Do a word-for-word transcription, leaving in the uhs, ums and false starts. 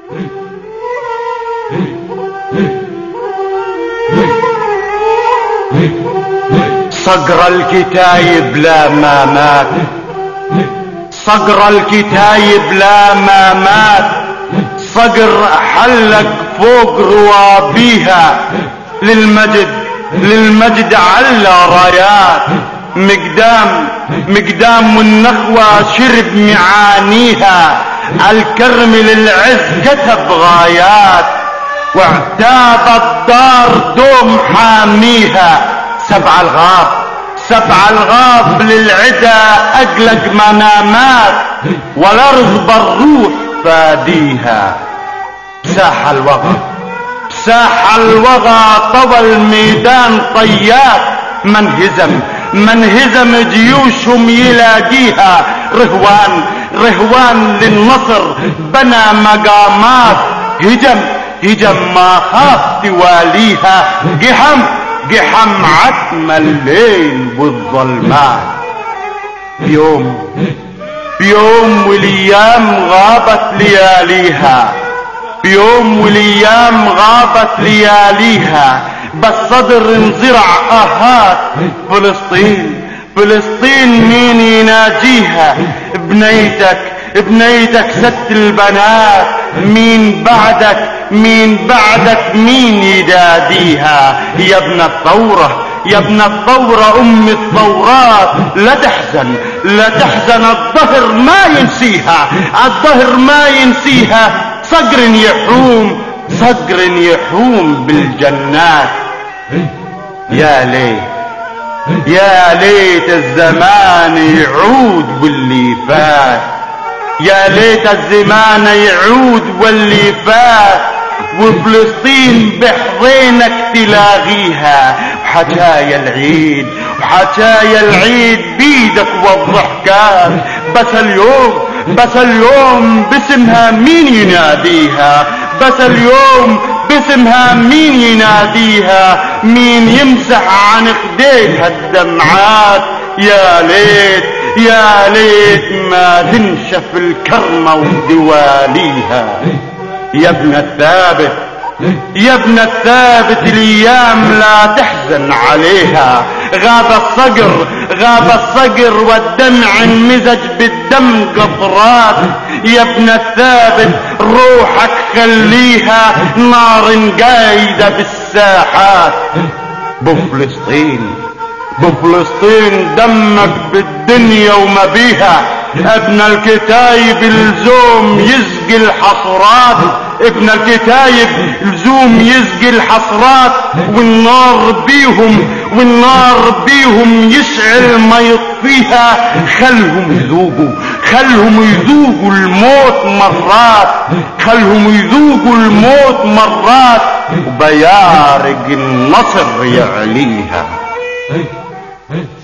صقر الكتايب لا ما مات، صقر الكتايب لا ما مات، صقر حلق فوق روابيها، للمجد للمجد على رايات. مقدام مقدام والنخوة شرب معانيها، الكرم للعز كتب غايات، واعتاب الدار دوم حاميها. سبع الغاب سبع الغاب للعدا اقلق منامات، والارض بالروح فاديها. ساح الوغى ساح الوغى طوى الميدان طيات، من هزم من هزم جيوشهم يلاقيها. رهوان رهوان للنصر بنى مقامات، هجم هجم ما خاف تواليها. قحم قحم عتم الليل والظلمات. بيوم بيوم والايام غابت لياليها، بيوم والايام غابت لياليها. بالصدر انزرع اهات فلسطين فلسطين مين يناجيها. بنيتك بنيتك ست البنات، مين بعدك مين بعدك مين يداديها. يا ابن الثورة يا ابن الثورة ام الثورات، لا تحزن لا تحزن الظهر ما ينسيها، الظهر ما ينسيها. صقر يحوم صقر يحوم بالجنات. يا ليت يا ليت الزمان يعود واللي فات، يا ليت الزمان يعود واللي فات. وفلسطين بحضينك تلاغيها، وحجايا العيد وحجايا العيد بيدك والضحكات. بس اليوم بس اليوم باسمها مين يناديها، بس اليوم باسمها مين يناديها. مين يمسح عن خديها الدمعات. يا ليت يا ليت ما تنشف الكرمة ودواليها. يا ابن الثابت يا ابن الثابت الايام لا تحزن عليها. غاب الصقر غاب الصقر والدمع انمزج بالدم قطرات. يا ابن الثابت روحك خليها نار قايدة بالساحات. بفلسطين بفلسطين دمك بالدنيا وما بيها. ابن الكتايب لزوم يسقي الحصرات، ابن الكتايب لزوم يسقي الحصرات. والنار بيهم والنار بيهم يشعل ما يطفيها. خلهم يذوقوا خلهم يذوقوا الموت مرات، خلهم يذوقوا الموت مرات. وبيارق النصر يعليها.